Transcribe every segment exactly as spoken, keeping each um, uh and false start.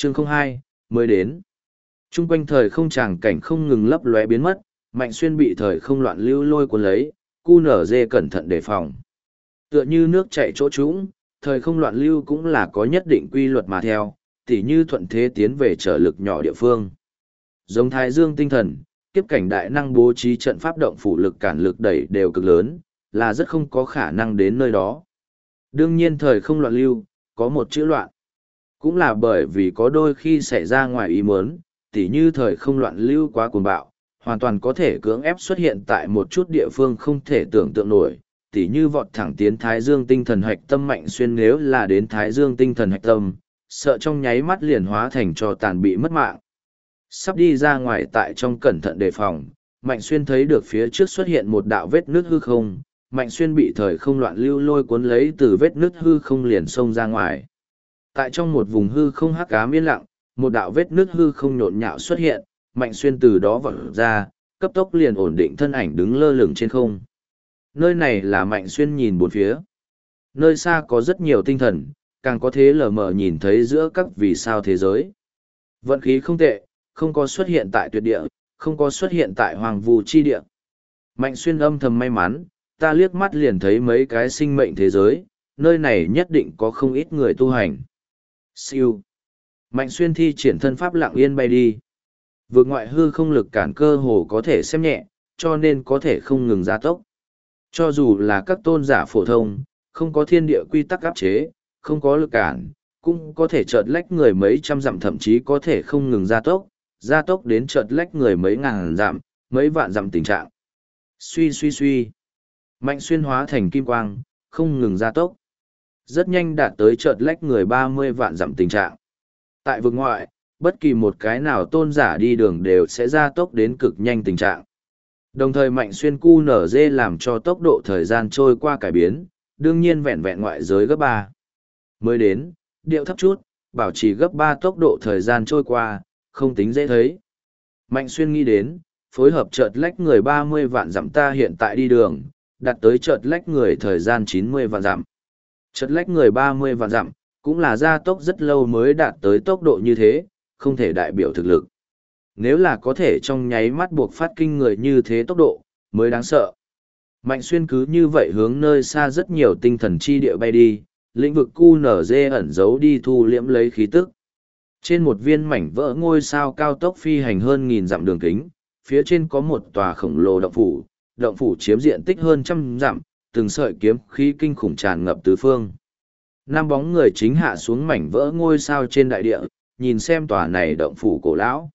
Chương không hai mới đến. Trung quanh thời không tràng cảnh không ngừng lấp lóe biến mất, Mạnh Xuyên bị thời không loạn lưu lôi cuốn lấy, cu nở dê cẩn thận đề phòng. Tựa như nước chảy chỗ trũng, thời không loạn lưu cũng là có nhất định quy luật mà theo, tỉ như thuận thế tiến về trở lực nhỏ địa phương. Giống Thái Dương tinh thần, kiếp cảnh đại năng bố trí trận pháp động phủ lực cản lực đẩy đều cực lớn, là rất không có khả năng đến nơi đó. Đương nhiên thời không loạn lưu, có một chữ loạn. Cũng là bởi vì có đôi khi xảy ra ngoài ý muốn, tỉ như thời không loạn lưu quá cuồng bạo, hoàn toàn có thể cưỡng ép xuất hiện tại một chút địa phương không thể tưởng tượng nổi, tỉ như vọt thẳng tiến Thái Dương tinh thần hạch tâm Mạnh Xuyên nếu là đến Thái Dương tinh thần hạch tâm, sợ trong nháy mắt liền hóa thành cho tàn bị mất mạng. Sắp đi ra ngoài tại trong cẩn thận đề phòng, Mạnh Xuyên thấy được phía trước xuất hiện một đạo vết nước hư không, Mạnh Xuyên bị thời không loạn lưu lôi cuốn lấy từ vết nước hư không liền xông ra ngoài. Tại trong một vùng hư không hắc ám yên lặng, một đạo vết nước hư không nhộn nhạo xuất hiện, Mạnh Xuyên từ đó vọt ra, cấp tốc liền ổn định thân ảnh đứng lơ lửng trên không. Nơi này là Mạnh Xuyên nhìn bốn phía. Nơi xa có rất nhiều tinh thần, càng có thế lờ mờ nhìn thấy giữa các vì sao thế giới. Vận khí không tệ, không có xuất hiện tại tuyệt địa, không có xuất hiện tại hoàng vu chi địa. Mạnh Xuyên âm thầm may mắn, ta liếc mắt liền thấy mấy cái sinh mệnh thế giới, nơi này nhất định có không ít người tu hành. Siêu. Mạnh Xuyên thi triển thân pháp lặng yên bay đi. Vượt ngoại hư không lực cản cơ hồ có thể xem nhẹ, cho nên có thể không ngừng gia tốc. Cho dù là các tôn giả phổ thông, không có thiên địa quy tắc áp chế, không có lực cản, cũng có thể chợt lách người mấy trăm dặm thậm chí có thể không ngừng gia tốc, gia tốc đến chợt lách người mấy ngàn dặm, mấy vạn dặm tình trạng. Suy suy suy. Mạnh Xuyên hóa thành kim quang, không ngừng gia tốc. Rất nhanh đạt tới chợt lách người ba mươi vạn dặm tình trạng. Tại vực ngoại, bất kỳ một cái nào tôn giả đi đường đều sẽ gia tốc đến cực nhanh tình trạng. Đồng thời Mạnh Xuyên cu nở dê làm cho tốc độ thời gian trôi qua cải biến, đương nhiên vẹn vẹn ngoại giới gấp ba. Mới đến, điệu thấp chút, bảo trì gấp ba tốc độ thời gian trôi qua, không tính dễ thấy. Mạnh Xuyên nghĩ đến, phối hợp chợt lách người ba mươi vạn dặm ta hiện tại đi đường, đạt tới chợt lách người thời gian chín mươi vạn dặm. Chợt lách người ba mươi vạn dặm, cũng là gia tốc rất lâu mới đạt tới tốc độ như thế, không thể đại biểu thực lực. Nếu là có thể trong nháy mắt buộc phát kinh người như thế tốc độ, mới đáng sợ. Mạnh Xuyên cứ như vậy hướng nơi xa rất nhiều tinh thần chi địa bay đi, lĩnh vực cu nở dê ẩn giấu đi thu liễm lấy khí tức. Trên một viên mảnh vỡ ngôi sao cao tốc phi hành hơn nghìn dặm đường kính, phía trên có một tòa khổng lồ động phủ, động phủ chiếm diện tích hơn trăm dặm, từng sợi kiếm khí kinh khủng tràn ngập tứ phương. Năm bóng người chính hạ xuống mảnh vỡ ngôi sao trên đại địa, nhìn xem tòa này động phủ cổ lão.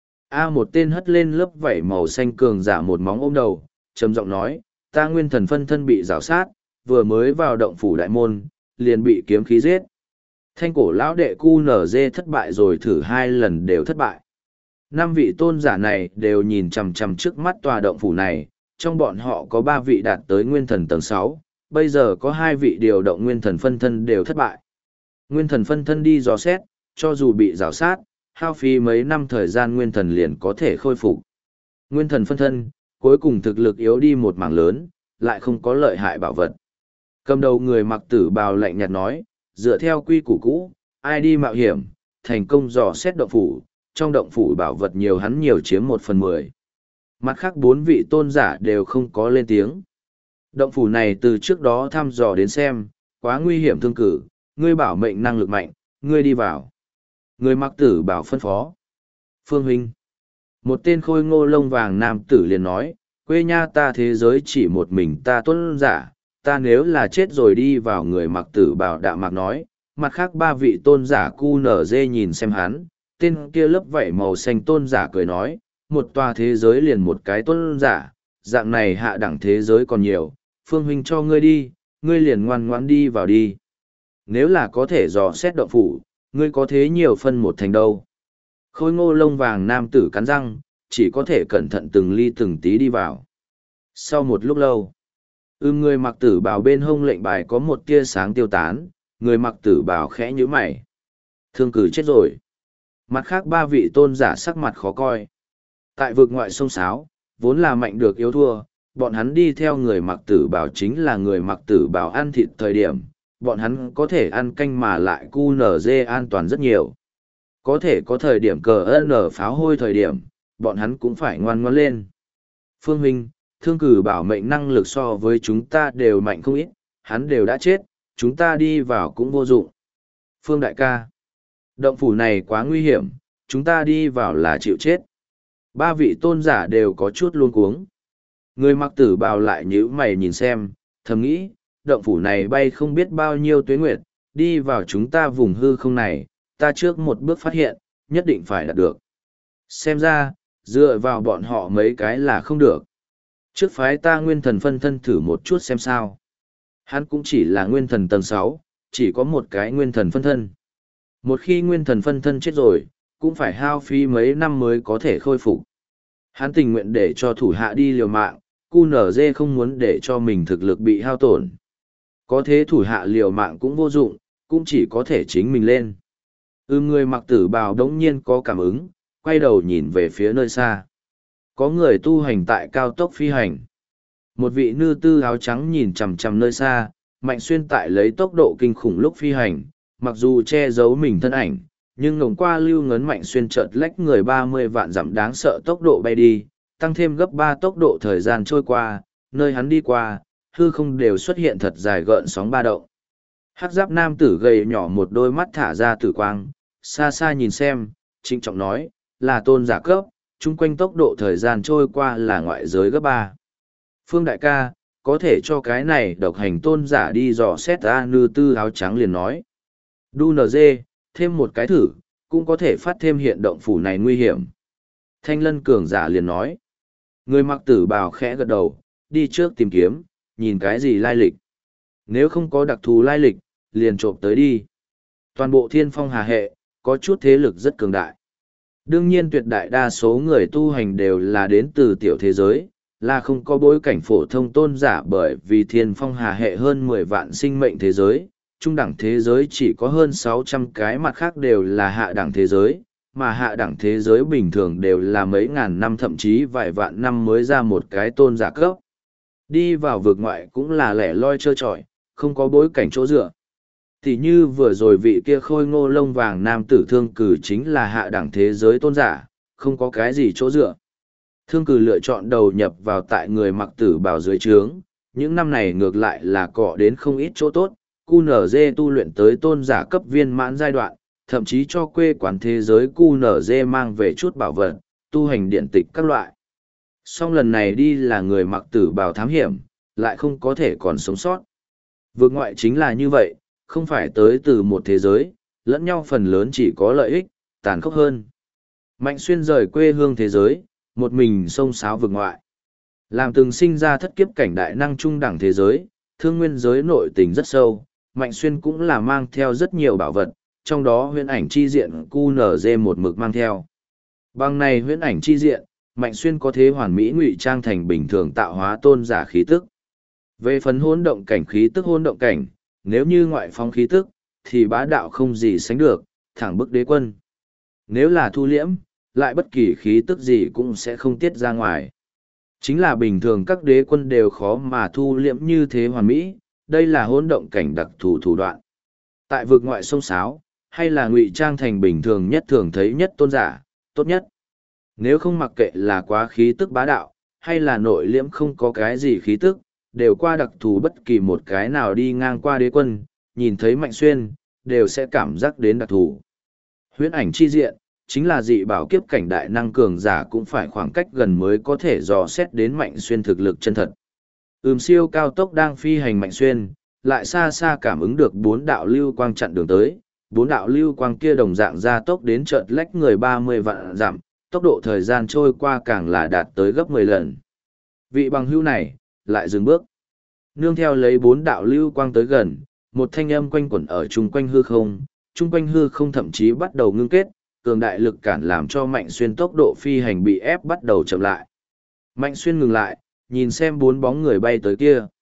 A một tên hất lên lớp vảy màu xanh cường giả một móng ôm đầu, trầm giọng nói, ta nguyên thần phân thân bị rào sát, vừa mới vào động phủ đại môn, liền bị kiếm khí giết. Thanh cổ lão đệ cu nở dê thất bại rồi thử hai lần đều thất bại. Năm vị tôn giả này đều nhìn chằm chằm trước mắt tòa động phủ này, trong bọn họ có ba vị đạt tới nguyên thần tầng sáu, bây giờ có hai vị điều động nguyên thần phân thân đều thất bại. Nguyên thần phân thân đi dò xét, cho dù bị rào sát, hao phí mấy năm thời gian nguyên thần liền có thể khôi phục. Nguyên thần phân thân, cuối cùng thực lực yếu đi một mảng lớn, lại không có lợi hại bảo vật. Cầm đầu người mặc tử bào lạnh nhạt nói, dựa theo quy củ cũ, ai đi mạo hiểm, thành công dò xét động phủ, trong động phủ bảo vật nhiều hắn nhiều chiếm một phần mười. Mặt khác bốn vị tôn giả đều không có lên tiếng. Động phủ này từ trước đó thăm dò đến xem, quá nguy hiểm thương cử, ngươi bảo mệnh năng lực mạnh, ngươi đi vào. Người mặc tử bảo phân phó. Phương huynh. Một tên khôi ngô lông vàng nam tử liền nói, quê nha ta thế giới chỉ một mình ta tôn giả, ta nếu là chết rồi đi vào người mặc tử bảo đạm mạc nói, mặt khác ba vị tôn giả cu nở dê nhìn xem hắn, tên kia lớp vảy màu xanh tôn giả cười nói, một tòa thế giới liền một cái tôn giả, dạng này hạ đẳng thế giới còn nhiều, phương huynh cho ngươi đi, ngươi liền ngoan ngoãn đi vào đi. Nếu là có thể dò xét động phủ, ngươi có thế nhiều phân một thành đâu. Khôi ngô lông vàng nam tử cắn răng, chỉ có thể cẩn thận từng ly từng tí đi vào. Sau một lúc lâu, ưm người mặc tử bào bên hông lệnh bài có một tia sáng tiêu tán, người mặc tử bào khẽ nhíu mày. Thương cử chết rồi. Mặt khác ba vị tôn giả sắc mặt khó coi. Tại vực ngoại sông Sáo, vốn là mạnh được yếu thua, bọn hắn đi theo người mặc tử bào chính là người mặc tử bào ăn thịt thời điểm, bọn hắn có thể ăn canh mà lại cu nở dê an toàn rất nhiều. Có thể có thời điểm cờ ân ở pháo hôi thời điểm, bọn hắn cũng phải ngoan ngoãn lên. Phương huynh, thương cử bảo mệnh năng lực so với chúng ta đều mạnh không ít, hắn đều đã chết, chúng ta đi vào cũng vô dụng. Phương đại ca, động phủ này quá nguy hiểm, chúng ta đi vào là chịu chết. Ba vị tôn giả đều có chút luống cuống. Người mặc tử bào lại nhíu mày nhìn xem, thầm nghĩ, động phủ này bay không biết bao nhiêu tuế nguyệt, đi vào chúng ta vùng hư không này, ta trước một bước phát hiện, nhất định phải đạt được. Xem ra, dựa vào bọn họ mấy cái là không được. Trước phái ta nguyên thần phân thân thử một chút xem sao. Hắn cũng chỉ là nguyên thần tầng sáu, chỉ có một cái nguyên thần phân thân. Một khi nguyên thần phân thân chết rồi, cũng phải hao phí mấy năm mới có thể khôi phục. Hắn tình nguyện để cho thủ hạ đi liều mạng, cu nở dê không muốn để cho mình thực lực bị hao tổn. Có thế thủ hạ liều mạng cũng vô dụng, cũng chỉ có thể chính mình lên. Ừ, người mặc tử bào đống nhiên có cảm ứng, quay đầu nhìn về phía nơi xa. Có người tu hành tại cao tốc phi hành. Một vị nữ tư áo trắng nhìn chằm chằm nơi xa, Mạnh Xuyên tại lấy tốc độ kinh khủng lúc phi hành, mặc dù che giấu mình thân ảnh, nhưng ngổng qua lưu ngấn Mạnh Xuyên chợt lách người ba mươi vạn dặm đáng sợ tốc độ bay đi, tăng thêm gấp ba tốc độ thời gian trôi qua, nơi hắn đi qua, hư không đều xuất hiện thật dài gợn sóng ba động. Hắc giáp nam tử gầy nhỏ một đôi mắt thả ra tử quang, xa xa nhìn xem, trịnh trọng nói, là tôn giả cấp, chung quanh tốc độ thời gian trôi qua là ngoại giới gấp ba. Phương đại ca, có thể cho cái này độc hành tôn giả đi dò xét ra, nư tư áo trắng liền nói. Đu nờ dê, thêm một cái thử, cũng có thể phát thêm hiện động phủ này nguy hiểm. Thanh lân cường giả liền nói. Người mặc tử bào khẽ gật đầu, đi trước tìm kiếm, nhìn cái gì lai lịch. Nếu không có đặc thù lai lịch, liền trộm tới đi. Toàn bộ thiên phong hà hệ, có chút thế lực rất cường đại. Đương nhiên tuyệt đại đa số người tu hành đều là đến từ tiểu thế giới, là không có bối cảnh phổ thông tôn giả, bởi vì thiên phong hà hệ hơn mười vạn sinh mệnh thế giới, trung đẳng thế giới chỉ có hơn sáu trăm cái, mặt khác đều là hạ đẳng thế giới, mà hạ đẳng thế giới bình thường đều là mấy ngàn năm thậm chí vài vạn năm mới ra một cái tôn giả cấp. Đi vào vực ngoại cũng là lẻ loi trơ trọi, không có bối cảnh chỗ dựa. Thì như vừa rồi vị kia khôi ngô lông vàng nam tử thương cử chính là hạ đẳng thế giới tôn giả, không có cái gì chỗ dựa. Thương cử lựa chọn đầu nhập vào tại người mặc tử bào dưới trướng, những năm này ngược lại là cọ đến không ít chỗ tốt, cu nở dê tu luyện tới tôn giả cấp viên mãn giai đoạn, thậm chí cho quê quán thế giới cu nở dê mang về chút bảo vật, tu hành điện tịch các loại. Song lần này đi là người mặc tử bào thám hiểm, lại không có thể còn sống sót. Vượt ngoại chính là như vậy, không phải tới từ một thế giới, lẫn nhau phần lớn chỉ có lợi ích, tàn khốc hơn. Mạnh Xuyên rời quê hương thế giới, một mình xông xáo vượt ngoại. Làm từng sinh ra thất kiếp cảnh đại năng trung đẳng thế giới, thương nguyên giới nội tình rất sâu, Mạnh Xuyên cũng là mang theo rất nhiều bảo vật, trong đó huyễn ảnh chi diện cu nở dê một mực mang theo. Bằng này huyễn ảnh chi diện, Mạnh Xuyên có thế hoàn mỹ ngụy trang thành bình thường tạo hóa tôn giả khí tức. Về phần hỗn động cảnh khí tức hỗn động cảnh, nếu như ngoại phong khí tức, thì bá đạo không gì sánh được, thẳng bức đế quân. Nếu là thu liễm, lại bất kỳ khí tức gì cũng sẽ không tiết ra ngoài. Chính là bình thường các đế quân đều khó mà thu liễm như thế hoàn mỹ, đây là hỗn động cảnh đặc thù thủ đoạn. Tại vực ngoại sông sáo, hay là ngụy trang thành bình thường nhất thường thấy nhất tôn giả, tốt nhất. Nếu không mặc kệ là quá khí tức bá đạo, hay là nội liễm không có cái gì khí tức, đều qua đặc thù bất kỳ một cái nào đi ngang qua đế quân, nhìn thấy Mạnh Xuyên, đều sẽ cảm giác đến đặc thù. Huyễn ảnh chi diện, chính là dị bảo kiếp cảnh đại năng cường giả cũng phải khoảng cách gần mới có thể dò xét đến Mạnh Xuyên thực lực chân thật. Ừm siêu cao tốc đang phi hành Mạnh Xuyên, lại xa xa cảm ứng được bốn đạo lưu quang chặn đường tới, bốn đạo lưu quang kia đồng dạng ra tốc đến chợt lách người ba mươi vạn dặm, tốc độ thời gian trôi qua càng là đạt tới gấp mười lần. Vị bằng hữu này, lại dừng bước. Nương theo lấy bốn đạo lưu quang tới gần, một thanh âm quanh quẩn ở chung quanh hư không, chung quanh hư không thậm chí bắt đầu ngưng kết, cường đại lực cản làm cho Mạnh Xuyên tốc độ phi hành bị ép bắt đầu chậm lại. Mạnh Xuyên ngừng lại, nhìn xem bốn bóng người bay tới kia.